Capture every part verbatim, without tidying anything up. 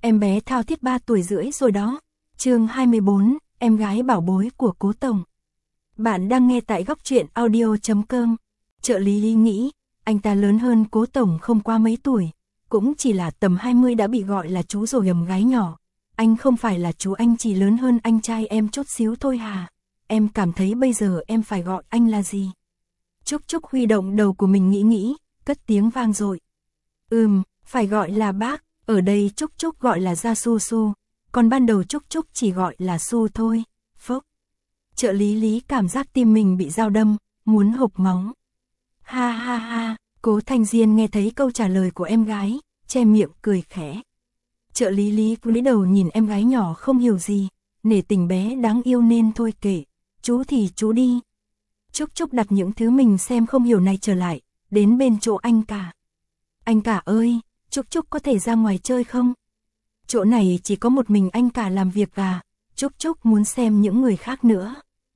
em bé thao thiết ba tuổi rưỡi rồi đó. Chương hai mươi bốn, em gái bảo bối của Cố Tổng. Bạn đang nghe tại góc truyện audio chấm com. Trợ lý Lý nghĩ, anh ta lớn hơn Cố Tổng không qua mấy tuổi, cũng chỉ là tầm hai mươi đã bị gọi là chú rồi em gái nhỏ. Anh không phải là chú, anh chỉ lớn hơn anh trai em chút xíu thôi hà. Em cảm thấy bây giờ em phải gọi anh là gì? Trúc Trúc huy động đầu của mình nghĩ nghĩ, cất tiếng vang dội. Ừm, phải gọi là bác, ở đây Trúc Trúc gọi là Gia Su Su, còn ban đầu Trúc Trúc chỉ gọi là Su thôi. Phốc. Trợ lý Lý cảm giác tim mình bị dao đâm, muốn hộc máu. Ha ha ha, Cố Thanh Diên nghe thấy câu trả lời của em gái, che miệng cười khẽ. Trợ lý Lý cúi đầu nhìn em gái nhỏ không hiểu gì, nể tình bé đáng yêu nên thôi kệ, chú thì chú đi. Trúc Trúc đặt những thứ mình xem không hiểu này trở lại, đến bên chỗ anh cả. Anh cả ơi, Trúc Trúc có thể ra ngoài chơi không? Chỗ này chỉ có một mình anh cả làm việc à, Trúc Trúc muốn xem những người khác nữa.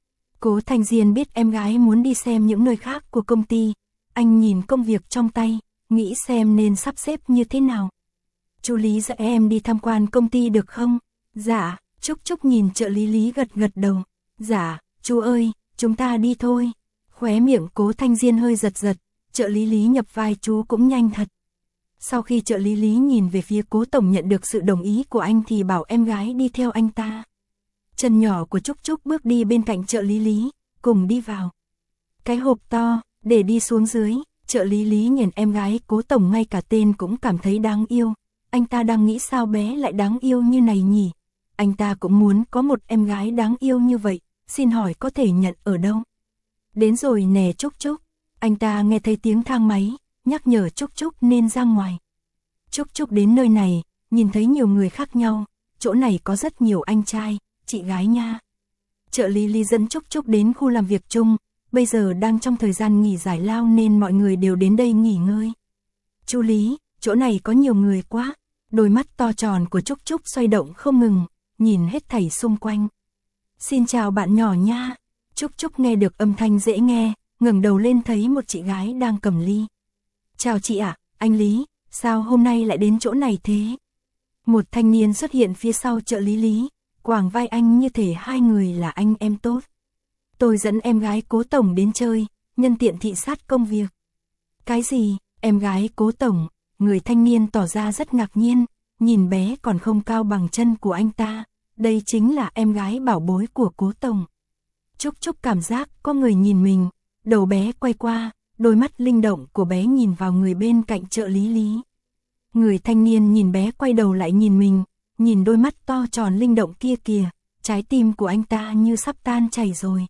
Cố Thanh Diên biết em gái muốn đi xem những nơi khác của công ty, anh nhìn công việc trong tay, nghĩ xem nên sắp xếp như thế nào. Chú Lý dẫn em đi tham quan công ty được không? Dạ, Trúc Trúc nhìn trợ lý Lý gật gật đầu. Dạ, chú ơi, chúng ta đi thôi. Khóe miệng Cố Thanh Diên hơi giật giật, trợ lý Lý nhập vai chú cũng nhanh thật. Sau khi trợ lý Lý nhìn về phía Cố Tổng nhận được sự đồng ý của anh thì bảo em gái đi theo anh ta. Chân nhỏ của Trúc Trúc bước đi bên cạnh trợ lý Lý, cùng đi vào. Cái hộp to, để đi xuống dưới, trợ lý Lý nhìn em gái Cố Tổng ngay cả tên cũng cảm thấy đáng yêu. Anh ta đang nghĩ sao bé lại đáng yêu như này nhỉ? Anh ta cũng muốn có một em gái đáng yêu như vậy, xin hỏi có thể nhận ở đâu? Đến rồi nè Trúc Trúc, anh ta nghe thấy tiếng thang máy, nhắc nhở Trúc Trúc nên ra ngoài. Trúc Trúc đến nơi này, nhìn thấy nhiều người khác nhau, chỗ này có rất nhiều anh trai, chị gái nha. Trợ lý Lý dẫn Trúc Trúc đến khu làm việc chung, bây giờ đang trong thời gian nghỉ giải lao nên mọi người đều đến đây nghỉ ngơi. Chú Lý, chỗ này có nhiều người quá, đôi mắt to tròn của Trúc Trúc xoay động không ngừng, nhìn hết thảy xung quanh. Xin chào bạn nhỏ nha. Trúc Trúc nghe được âm thanh dễ nghe, ngẩng đầu lên thấy một chị gái đang cầm ly. Chào chị ạ, anh Lý, sao hôm nay lại đến chỗ này thế? Một thanh niên xuất hiện phía sau trợ lý Lý, quàng vai anh như thể hai người là anh em tốt. Tôi dẫn em gái Cố Tổng đến chơi, nhân tiện thị sát công việc. Cái gì, em gái Cố Tổng? Người thanh niên tỏ ra rất ngạc nhiên, nhìn bé còn không cao bằng chân của anh ta, đây chính là em gái bảo bối của Cố Tổng. Trúc Trúc cảm giác có người nhìn mình, đầu bé quay qua, đôi mắt linh động của bé nhìn vào người bên cạnh trợ lý Lý. Người thanh niên nhìn bé quay đầu lại nhìn mình, nhìn đôi mắt to tròn linh động kia kìa, trái tim của anh ta như sắp tan chảy rồi.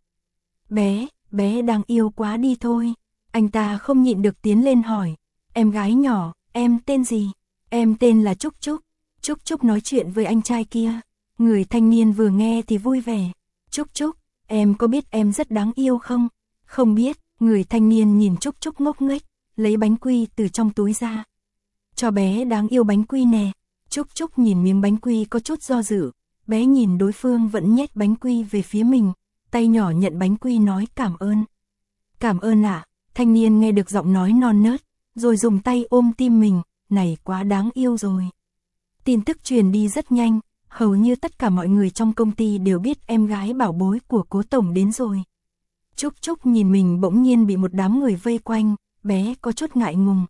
Bé, bé đang yêu quá đi thôi. Anh ta không nhịn được tiến lên hỏi, em gái nhỏ, em tên gì? Em tên là Trúc Trúc. Trúc Trúc nói chuyện với anh trai kia. Người thanh niên vừa nghe thì vui vẻ. Trúc Trúc, em có biết em rất đáng yêu không? Không biết. Người thanh niên nhìn Trúc Trúc ngốc nghếch, lấy bánh quy từ trong túi ra. Cho bé đáng yêu bánh quy nè. Trúc Trúc nhìn miếng bánh quy có chút do dự. Bé nhìn đối phương vẫn nhét bánh quy về phía mình. Tay nhỏ nhận bánh quy nói cảm ơn. Cảm ơn ạ. À? Thanh niên nghe được giọng nói non nớt, rồi dùng tay ôm tim mình. Này quá đáng yêu rồi. Tin tức truyền đi rất nhanh, hầu như tất cả mọi người trong công ty đều biết em gái bảo bối của Cố Tổng đến rồi. Trúc Trúc nhìn mình bỗng nhiên bị một đám người vây quanh, bé có chút ngại ngùng.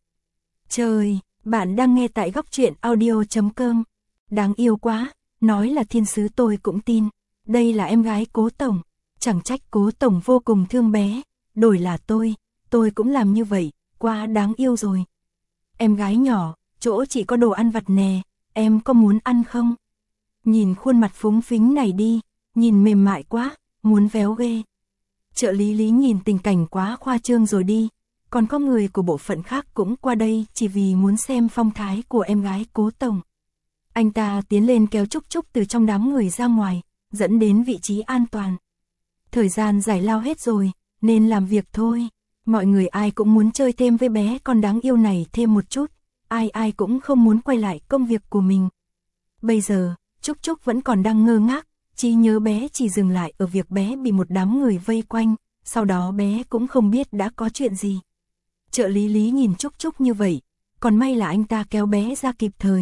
Trời, bạn đang nghe tại góc truyện audio chấm com. Đáng yêu quá, nói là thiên sứ tôi cũng tin. Đây là em gái Cố Tổng, chẳng trách Cố Tổng vô cùng thương bé. Đổi là tôi, tôi cũng làm như vậy, quá đáng yêu rồi. Em gái nhỏ, chỗ chỉ có đồ ăn vặt nè, em có muốn ăn không? Nhìn khuôn mặt phúng phính này đi, nhìn mềm mại quá, muốn véo ghê. Trợ lý Lý nhìn tình cảnh quá khoa trương rồi đi, còn có người của bộ phận khác cũng qua đây chỉ vì muốn xem phong thái của em gái Cố Tổng. Anh ta tiến lên kéo Trúc Trúc từ trong đám người ra ngoài, dẫn đến vị trí an toàn. Thời gian giải lao hết rồi, nên làm việc thôi. Mọi người ai cũng muốn chơi thêm với bé con đáng yêu này thêm một chút, ai ai cũng không muốn quay lại công việc của mình. Bây giờ, Trúc Trúc vẫn còn đang ngơ ngác, trí nhớ bé chỉ dừng lại ở việc bé bị một đám người vây quanh, sau đó bé cũng không biết đã có chuyện gì. Trợ lý Lý nhìn Trúc Trúc như vậy, còn may là anh ta kéo bé ra kịp thời,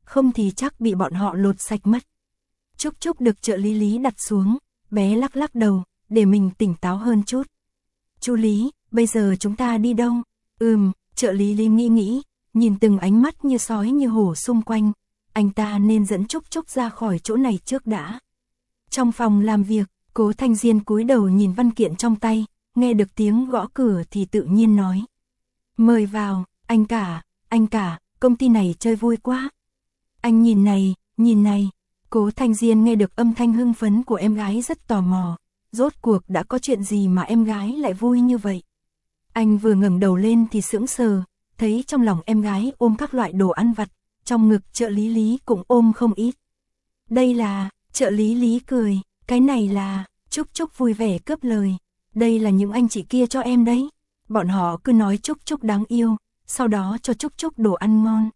không thì chắc bị bọn họ lột sạch mất. Trúc Trúc được trợ lý Lý đặt xuống, bé lắc lắc đầu, để mình tỉnh táo hơn chút. Chú Lý, bây giờ chúng ta đi đâu? Ừm, trợ lý Lý nghĩ nghĩ, nhìn từng ánh mắt như sói như hổ xung quanh, anh ta nên dẫn Trúc Trúc ra khỏi chỗ này trước đã. Trong phòng làm việc, Cố Thanh Diên cúi đầu nhìn văn kiện trong tay, nghe được tiếng gõ cửa thì tự nhiên nói. Mời vào, anh cả, anh cả, công ty này chơi vui quá. Anh nhìn này, nhìn này. Cố Thanh Diên nghe được âm thanh hưng phấn của em gái rất tò mò, rốt cuộc đã có chuyện gì mà em gái lại vui như vậy. Anh vừa ngẩng đầu lên thì sững sờ, thấy trong lòng em gái ôm các loại đồ ăn vặt, trong ngực trợ lý Lý cũng ôm không ít. Đây là, trợ lý Lý cười, cái này là, Trúc Trúc vui vẻ cướp lời, đây là những anh chị kia cho em đấy. Bọn họ cứ nói Trúc Trúc đáng yêu, sau đó cho Trúc Trúc đồ ăn ngon.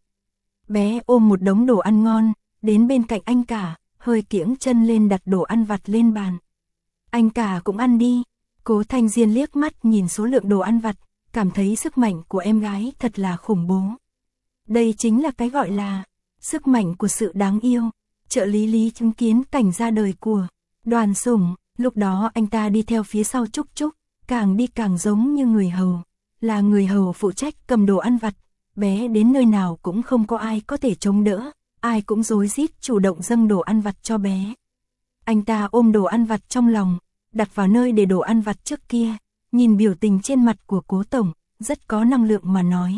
Bé ôm một đống đồ ăn ngon, đến bên cạnh anh cả, hơi kiễng chân lên đặt đồ ăn vặt lên bàn. Anh cả cũng ăn đi. Cố Thanh Diên liếc mắt nhìn số lượng đồ ăn vặt, cảm thấy sức mạnh của em gái thật là khủng bố. Đây chính là cái gọi là sức mạnh của sự đáng yêu. Trợ lý Lý chứng kiến cảnh ra đời của Đoàn Sủng, lúc đó anh ta đi theo phía sau Trúc Trúc, càng đi càng giống như người hầu, là người hầu phụ trách cầm đồ ăn vặt, bé đến nơi nào cũng không có ai có thể chống đỡ, ai cũng rối rít chủ động dâng đồ ăn vặt cho bé. Anh ta ôm đồ ăn vặt trong lòng, đặt vào nơi để đồ ăn vặt trước kia, nhìn biểu tình trên mặt của Cố Tổng, rất có năng lượng mà nói.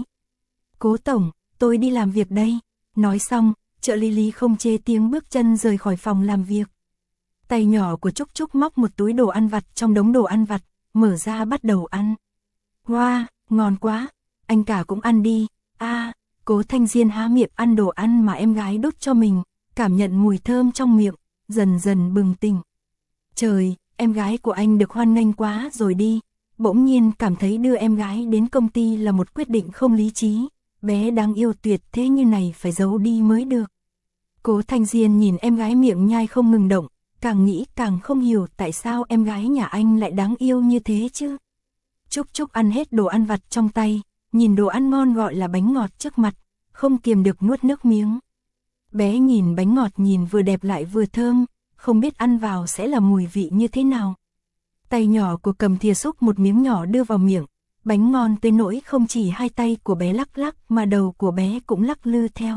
Cố Tổng, tôi đi làm việc đây. Nói xong, trợ lý Lý không chê tiếng bước chân rời khỏi phòng làm việc. Tay nhỏ của Trúc Trúc móc một túi đồ ăn vặt trong đống đồ ăn vặt, mở ra bắt đầu ăn. Wow, ngon quá, anh cả cũng ăn đi. A, à, Cố Thanh Diên há miệng ăn đồ ăn mà em gái đút cho mình, cảm nhận mùi thơm trong miệng, dần dần bừng tỉnh. Trời, em gái của anh được hoan nghênh quá rồi đi. Bỗng nhiên cảm thấy đưa em gái đến công ty là một quyết định không lý trí. Bé đáng yêu tuyệt thế như này phải giấu đi mới được. Cố Thanh Diên nhìn em gái miệng nhai không ngừng động, càng nghĩ càng không hiểu tại sao em gái nhà anh lại đáng yêu như thế chứ. Trúc Trúc ăn hết đồ ăn vặt trong tay, nhìn đồ ăn ngon gọi là bánh ngọt trước mặt, không kiềm được nuốt nước miếng. Bé nhìn bánh ngọt nhìn vừa đẹp lại vừa thơm, không biết ăn vào sẽ là mùi vị như thế nào. Tay nhỏ của cầm thìa xúc một miếng nhỏ đưa vào miệng, bánh ngon tới nỗi không chỉ hai tay của bé lắc lắc mà đầu của bé cũng lắc lư theo.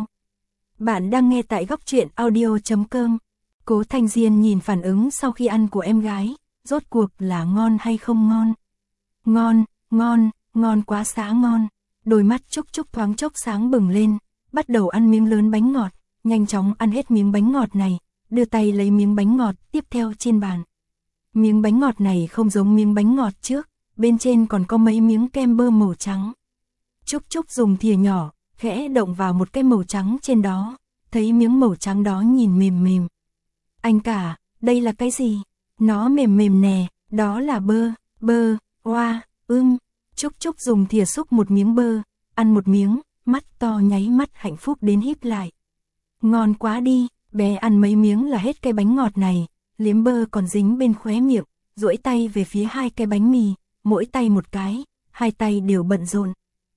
Bạn đang nghe tại góc truyện audio chấm com. Cố Thanh Diên nhìn phản ứng sau khi ăn của em gái, rốt cuộc là ngon hay không ngon. Ngon, ngon, ngon quá xá ngon. Đôi mắt Trúc Trúc thoáng chốc sáng bừng lên, bắt đầu ăn miếng lớn bánh ngọt, nhanh chóng ăn hết miếng bánh ngọt này, đưa tay lấy miếng bánh ngọt tiếp theo trên bàn. Miếng bánh ngọt này không giống miếng bánh ngọt trước, bên trên còn có mấy miếng kem bơ màu trắng. Trúc Trúc dùng thìa nhỏ, khẽ động vào một cái màu trắng trên đó, thấy miếng màu trắng đó nhìn mềm mềm. Anh cả, đây là cái gì? Nó mềm mềm nè, đó là bơ, bơ, oa, ưm. Trúc Trúc dùng thìa xúc một miếng bơ, ăn một miếng, mắt to nháy mắt hạnh phúc đến híp lại. Ngon quá đi, bé ăn mấy miếng là hết cái bánh ngọt này, liếm bơ còn dính bên khóe miệng, duỗi tay về phía hai cái bánh mì, mỗi tay một cái, hai tay đều bận rộn.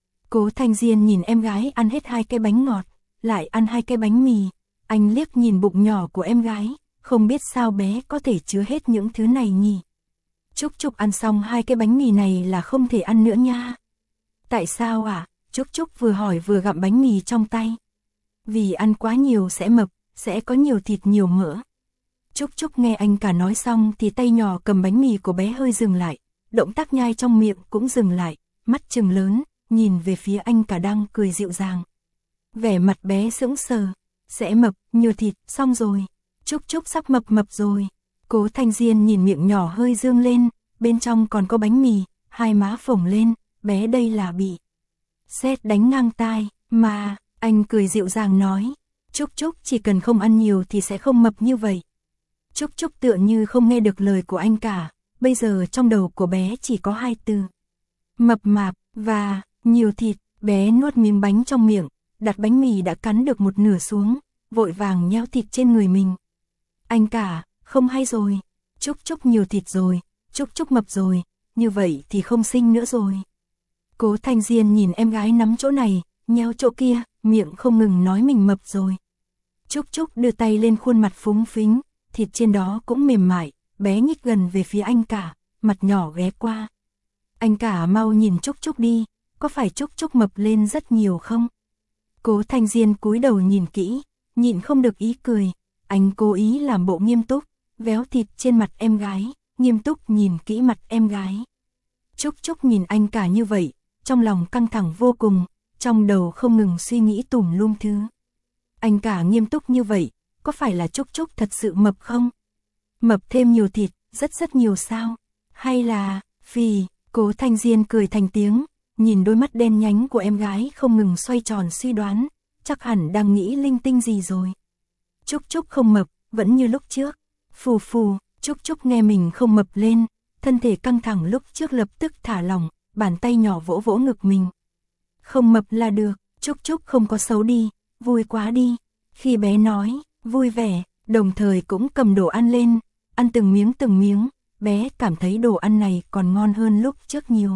Cố Thanh Diên nhìn em gái ăn hết hai cái bánh ngọt, lại ăn hai cái bánh mì, anh liếc nhìn bụng nhỏ của em gái, không biết sao bé có thể chứa hết những thứ này nhỉ. Trúc Trúc ăn xong hai cái bánh mì này là không thể ăn nữa nha. Tại sao ạ? À? Trúc Trúc vừa hỏi vừa gặm bánh mì trong tay. Vì ăn quá nhiều sẽ mập, sẽ có nhiều thịt nhiều mỡ. Trúc Trúc nghe anh cả nói xong thì tay nhỏ cầm bánh mì của bé hơi dừng lại, động tác nhai trong miệng cũng dừng lại, mắt trừng lớn, nhìn về phía anh cả đang cười dịu dàng. Vẻ mặt bé sững sờ, sẽ mập, nhiều thịt, xong rồi. Trúc Trúc sắp mập mập rồi. Cố Thanh Diên nhìn miệng nhỏ hơi dương lên, bên trong còn có bánh mì, hai má phồng lên, bé đây là bị sét đánh ngang tai, mà, anh cười dịu dàng nói, Trúc Trúc chỉ cần không ăn nhiều thì sẽ không mập như vậy. Trúc Trúc tựa như không nghe được lời của anh cả, bây giờ trong đầu của bé chỉ có hai từ. Mập mạp, và, nhiều thịt, bé nuốt miếng bánh trong miệng, đặt bánh mì đã cắn được một nửa xuống, vội vàng nhéo thịt trên người mình. Anh cả, không hay rồi, Trúc Trúc nhiều thịt rồi, Trúc Trúc mập rồi, như vậy thì không sinh nữa rồi. Cố Thanh Diên nhìn em gái nắm chỗ này, nhéo chỗ kia, miệng không ngừng nói mình mập rồi. Trúc Trúc đưa tay lên khuôn mặt phúng phính, thịt trên đó cũng mềm mại, bé nhích gần về phía anh cả, mặt nhỏ ghé qua. Anh cả mau nhìn Trúc Trúc đi, có phải Trúc Trúc mập lên rất nhiều không? Cố Thanh Diên cúi đầu nhìn kỹ, nhịn không được ý cười, anh cố ý làm bộ nghiêm túc, véo thịt trên mặt em gái, nghiêm túc nhìn kỹ mặt em gái. Trúc Trúc nhìn anh cả như vậy, trong lòng căng thẳng vô cùng, trong đầu không ngừng suy nghĩ tùm lum thứ. Anh cả nghiêm túc như vậy, có phải là Trúc Trúc thật sự mập không? Mập thêm nhiều thịt, rất rất nhiều sao? Hay là, phì, Cố Thanh Diên cười thành tiếng, nhìn đôi mắt đen nhánh của em gái không ngừng xoay tròn suy đoán, chắc hẳn đang nghĩ linh tinh gì rồi. Trúc Trúc không mập, vẫn như lúc trước. Phù phù, Trúc Trúc nghe mình không mập lên, thân thể căng thẳng lúc trước lập tức thả lỏng, bàn tay nhỏ vỗ vỗ ngực mình. Không mập là được, Trúc Trúc không có xấu đi, vui quá đi. Khi bé nói, vui vẻ, đồng thời cũng cầm đồ ăn lên, ăn từng miếng từng miếng, bé cảm thấy đồ ăn này còn ngon hơn lúc trước nhiều.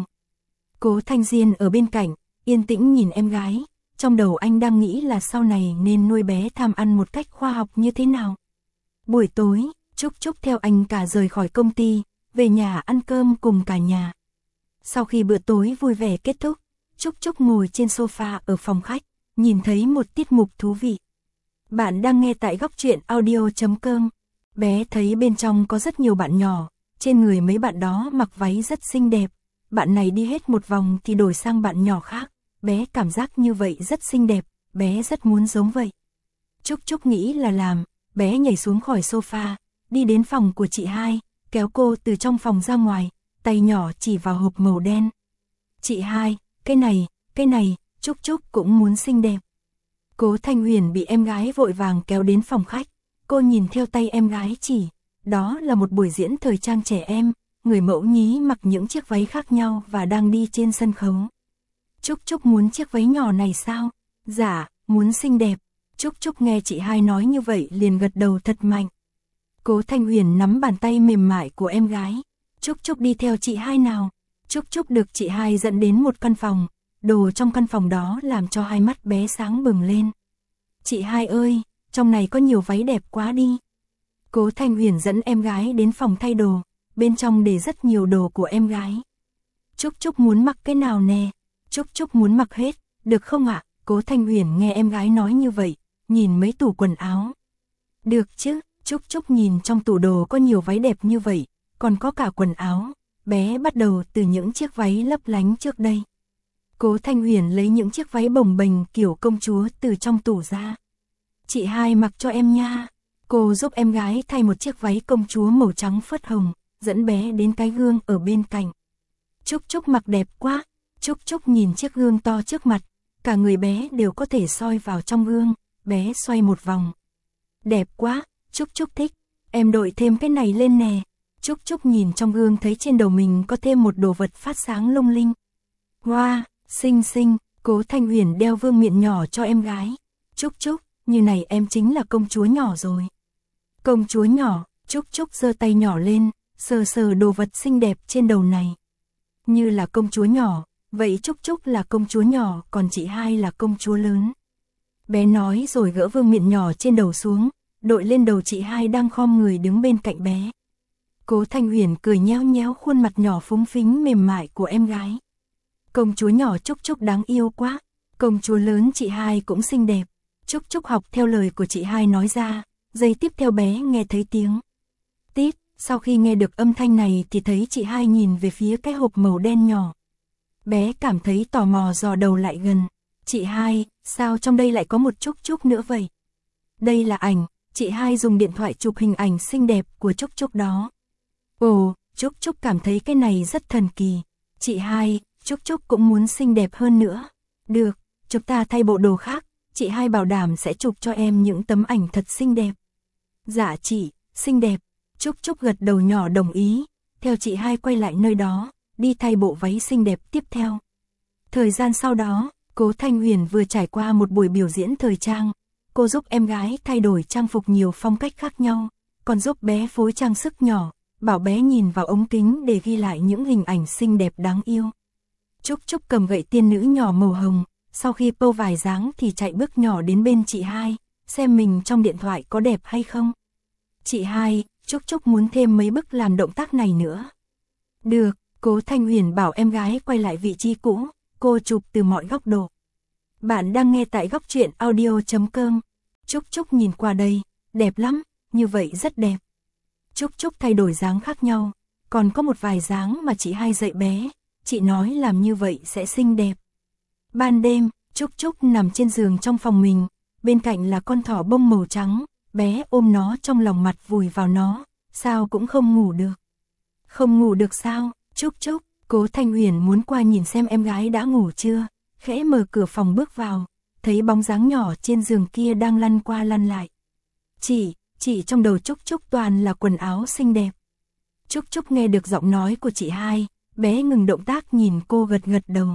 Cố Thanh Diên ở bên cạnh, yên tĩnh nhìn em gái, trong đầu anh đang nghĩ là sau này nên nuôi bé tham ăn một cách khoa học như thế nào. Buổi tối, Trúc Trúc theo anh cả rời khỏi công ty, về nhà ăn cơm cùng cả nhà. Sau khi bữa tối vui vẻ kết thúc, Trúc Trúc ngồi trên sofa ở phòng khách, nhìn thấy một tiết mục thú vị. Bạn đang nghe tại góc truyện audio chấm com. Bé thấy bên trong có rất nhiều bạn nhỏ, trên người mấy bạn đó mặc váy rất xinh đẹp. Bạn này đi hết một vòng thì đổi sang bạn nhỏ khác, bé cảm giác như vậy rất xinh đẹp, bé rất muốn giống vậy. Trúc Trúc nghĩ là làm, bé nhảy xuống khỏi sofa, đi đến phòng của chị hai, kéo cô từ trong phòng ra ngoài, tay nhỏ chỉ vào hộp màu đen. Chị hai, cái này, cái này, Trúc Trúc cũng muốn xinh đẹp. Cố Thanh Huyền bị em gái vội vàng kéo đến phòng khách, cô nhìn theo tay em gái chỉ, đó là một buổi diễn thời trang trẻ em, người mẫu nhí mặc những chiếc váy khác nhau và đang đi trên sân khấu. Trúc Trúc muốn chiếc váy nhỏ này sao? Dạ, muốn xinh đẹp. Trúc Trúc nghe chị hai nói như vậy liền gật đầu thật mạnh. Cố Thanh Huyền nắm bàn tay mềm mại của em gái. Trúc Trúc đi theo chị hai nào. Trúc Trúc được chị hai dẫn đến một căn phòng, đồ trong căn phòng đó làm cho hai mắt bé sáng bừng lên. Chị hai ơi, trong này có nhiều váy đẹp quá đi. Cố Thanh Huyền dẫn em gái đến phòng thay đồ, bên trong để rất nhiều đồ của em gái. Trúc Trúc muốn mặc cái nào nè? Trúc Trúc muốn mặc hết, được không ạ? Cố Thanh Huyền nghe em gái nói như vậy, nhìn mấy tủ quần áo. Được chứ, Trúc Trúc nhìn trong tủ đồ có nhiều váy đẹp như vậy, còn có cả quần áo. Bé bắt đầu từ những chiếc váy lấp lánh trước đây. Cố Thanh Huyền lấy những chiếc váy bồng bềnh kiểu công chúa từ trong tủ ra. Chị hai mặc cho em nha. Cô giúp em gái thay một chiếc váy công chúa màu trắng phớt hồng, dẫn bé đến cái gương ở bên cạnh. Trúc Trúc mặc đẹp quá. Trúc Trúc nhìn chiếc gương to trước mặt, cả người bé đều có thể soi vào trong gương, bé xoay một vòng. Đẹp quá, Trúc Trúc thích, em đội thêm cái này lên nè. Trúc Trúc nhìn trong gương thấy trên đầu mình có thêm một đồ vật phát sáng lung linh. Wow, xinh xinh, Cố Thanh Huyền đeo vương miện nhỏ cho em gái. Trúc Trúc, như này em chính là công chúa nhỏ rồi. Công chúa nhỏ, Trúc Trúc giơ tay nhỏ lên, sờ sờ đồ vật xinh đẹp trên đầu này. Như là công chúa nhỏ, vậy Trúc Trúc là công chúa nhỏ, còn chị hai là công chúa lớn. Bé nói rồi gỡ vương miện nhỏ trên đầu xuống, đội lên đầu chị hai đang khom người đứng bên cạnh bé. Cố Thanh Huyền cười nhéo nhéo khuôn mặt nhỏ phúng phính mềm mại của em gái. Công chúa nhỏ Trúc Trúc đáng yêu quá, công chúa lớn chị hai cũng xinh đẹp. Trúc Trúc học theo lời của chị hai nói ra, giây tiếp theo bé nghe thấy tiếng tít. Sau khi nghe được âm thanh này thì thấy chị hai nhìn về phía cái hộp màu đen nhỏ. Bé cảm thấy tò mò dò đầu lại gần. Chị hai, sao trong đây lại có một Trúc Trúc nữa vậy? Đây là ảnh, chị hai dùng điện thoại chụp hình ảnh xinh đẹp của Trúc Trúc đó. Ồ, Trúc Trúc cảm thấy cái này rất thần kỳ. Chị hai, Trúc Trúc cũng muốn xinh đẹp hơn nữa. Được, chúng ta thay bộ đồ khác, chị hai bảo đảm sẽ chụp cho em những tấm ảnh thật xinh đẹp. Dạ chị, xinh đẹp. Trúc Trúc gật đầu nhỏ đồng ý, theo chị hai quay lại nơi đó, đi thay bộ váy xinh đẹp tiếp theo. Thời gian sau đó, Cố Thanh Huyền vừa trải qua một buổi biểu diễn thời trang, cô giúp em gái thay đổi trang phục nhiều phong cách khác nhau, còn giúp bé phối trang sức nhỏ, bảo bé nhìn vào ống kính để ghi lại những hình ảnh xinh đẹp đáng yêu. Trúc Trúc cầm gậy tiên nữ nhỏ màu hồng, sau khi pâu vài dáng thì chạy bước nhỏ đến bên chị hai, xem mình trong điện thoại có đẹp hay không. Chị hai, Trúc Trúc muốn thêm mấy bức làm động tác này nữa. Được, Cố Thanh Huyền bảo em gái quay lại vị trí cũ, cô chụp từ mọi góc độ. Bạn đang nghe tại góc truyện audio.com. Trúc Trúc nhìn qua đây, đẹp lắm, như vậy rất đẹp. Trúc Trúc thay đổi dáng khác nhau, còn có một vài dáng mà chị hai dạy bé, chị nói làm như vậy sẽ xinh đẹp. Ban đêm, Trúc Trúc nằm trên giường trong phòng mình, bên cạnh là con thỏ bông màu trắng, bé ôm nó trong lòng mặt vùi vào nó, sao cũng không ngủ được. Không ngủ được sao, Trúc Trúc, Cố Thanh Huyền muốn qua nhìn xem em gái đã ngủ chưa, khẽ mở cửa phòng bước vào, thấy bóng dáng nhỏ trên giường kia đang lăn qua lăn lại. Chị, chị trong đầu Trúc Trúc toàn là quần áo xinh đẹp. Trúc Trúc nghe được giọng nói của chị hai, bé ngừng động tác nhìn cô gật gật đầu.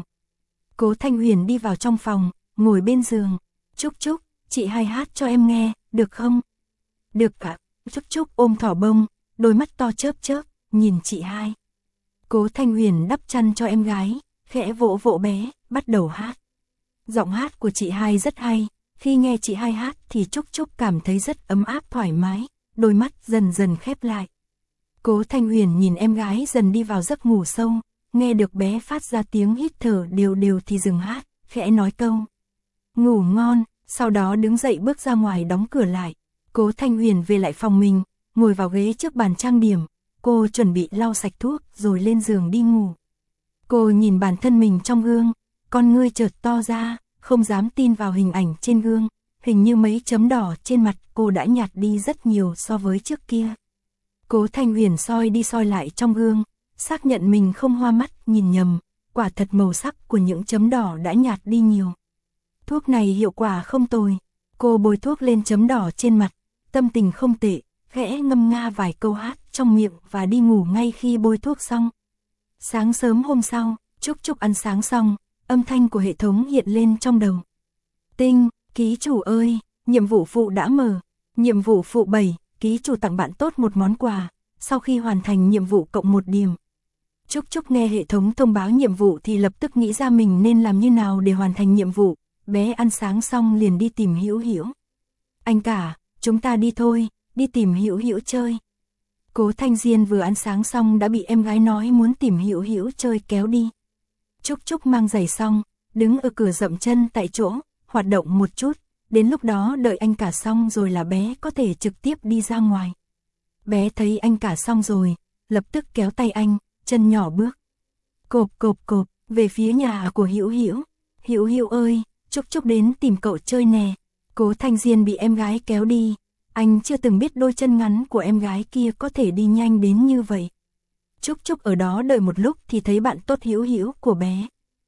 Cố Thanh Huyền đi vào trong phòng, ngồi bên giường. Trúc Trúc, chị hai hát cho em nghe, được không? Được cả. Trúc Trúc ôm thỏ bông, đôi mắt to chớp chớp, nhìn chị hai. Cố Thanh Huyền đắp chăn cho em gái, khẽ vỗ vỗ bé, bắt đầu hát. Giọng hát của chị hai rất hay, khi nghe chị hai hát thì Trúc Trúc cảm thấy rất ấm áp thoải mái, đôi mắt dần dần khép lại. Cố Thanh Huyền nhìn em gái dần đi vào giấc ngủ sâu, nghe được bé phát ra tiếng hít thở đều đều thì dừng hát, khẽ nói câu ngủ ngon, sau đó đứng dậy bước ra ngoài đóng cửa lại. Cố Thanh Huyền về lại phòng mình, ngồi vào ghế trước bàn trang điểm, cô chuẩn bị lau sạch thuốc rồi lên giường đi ngủ. Cô nhìn bản thân mình trong gương, con ngươi chợt to ra, không dám tin vào hình ảnh trên gương, hình như mấy chấm đỏ trên mặt cô đã nhạt đi rất nhiều so với trước kia. Cố Thanh Huyền soi đi soi lại trong gương, xác nhận mình không hoa mắt nhìn nhầm, quả thật màu sắc của những chấm đỏ đã nhạt đi nhiều. Thuốc này hiệu quả không tồi, cô bôi thuốc lên chấm đỏ trên mặt, tâm tình không tệ, khẽ ngâm nga vài câu hát trong miệng và đi ngủ ngay khi bôi thuốc xong. Sáng sớm hôm sau, Trúc Trúc ăn sáng xong, âm thanh của hệ thống hiện lên trong đầu. Tinh, ký chủ ơi, nhiệm vụ phụ đã mở, nhiệm vụ phụ bảy, ký chủ tặng bạn tốt một món quà, sau khi hoàn thành nhiệm vụ cộng một điểm. Trúc Trúc nghe hệ thống thông báo nhiệm vụ thì lập tức nghĩ ra mình nên làm như nào để hoàn thành nhiệm vụ, bé ăn sáng xong liền đi tìm Hữu Hữu. Anh cả, chúng ta đi thôi, đi tìm Hữu Hữu chơi. Cố Thanh Diên vừa ăn sáng xong đã bị em gái nói muốn tìm Hữu Hữu chơi kéo đi. Trúc Trúc mang giày xong, đứng ở cửa dậm chân tại chỗ, hoạt động một chút, đến lúc đó đợi anh cả xong rồi là bé có thể trực tiếp đi ra ngoài. Bé thấy anh cả xong rồi, lập tức kéo tay anh, chân nhỏ bước. Cộp cộp cộp, về phía nhà của Hữu Hữu. Hữu Hữu ơi, Trúc Trúc đến tìm cậu chơi nè. Cố Thanh Diên bị em gái kéo đi, anh chưa từng biết đôi chân ngắn của em gái kia có thể đi nhanh đến như vậy. Trúc Trúc ở đó đợi một lúc thì thấy bạn tốt Hữu Hữu của bé.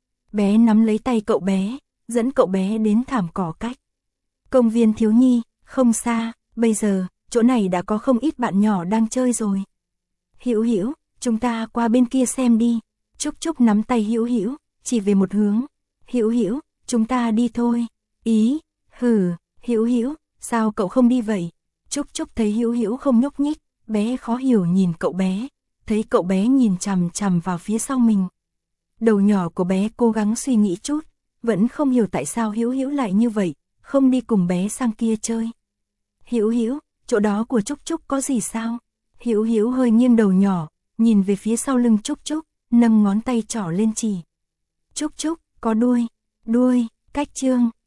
Bé nắm lấy tay cậu bé, dẫn cậu bé đến thảm cỏ cách. Công viên thiếu nhi, không xa, bây giờ, chỗ này đã có không ít bạn nhỏ đang chơi rồi. Hữu Hữu, chúng ta qua bên kia xem đi. Trúc Trúc nắm tay Hữu Hữu, chỉ về một hướng. Hữu Hữu, chúng ta đi thôi. Ý, hừ, Hữu Hữu, sao cậu không đi vậy? Trúc Trúc thấy Hữu Hữu không nhúc nhích, bé khó hiểu nhìn cậu bé, thấy cậu bé nhìn chằm chằm vào phía sau mình. Đầu nhỏ của bé cố gắng suy nghĩ chút, vẫn không hiểu tại sao Hữu Hữu lại như vậy, không đi cùng bé sang kia chơi. Hữu Hữu, chỗ đó của Trúc Trúc có gì sao? Hữu Hữu hơi nghiêng đầu nhỏ, nhìn về phía sau lưng Trúc Trúc, nâng ngón tay trỏ lên chỉ. Trúc Trúc, có đuôi, đuôi, cách chương.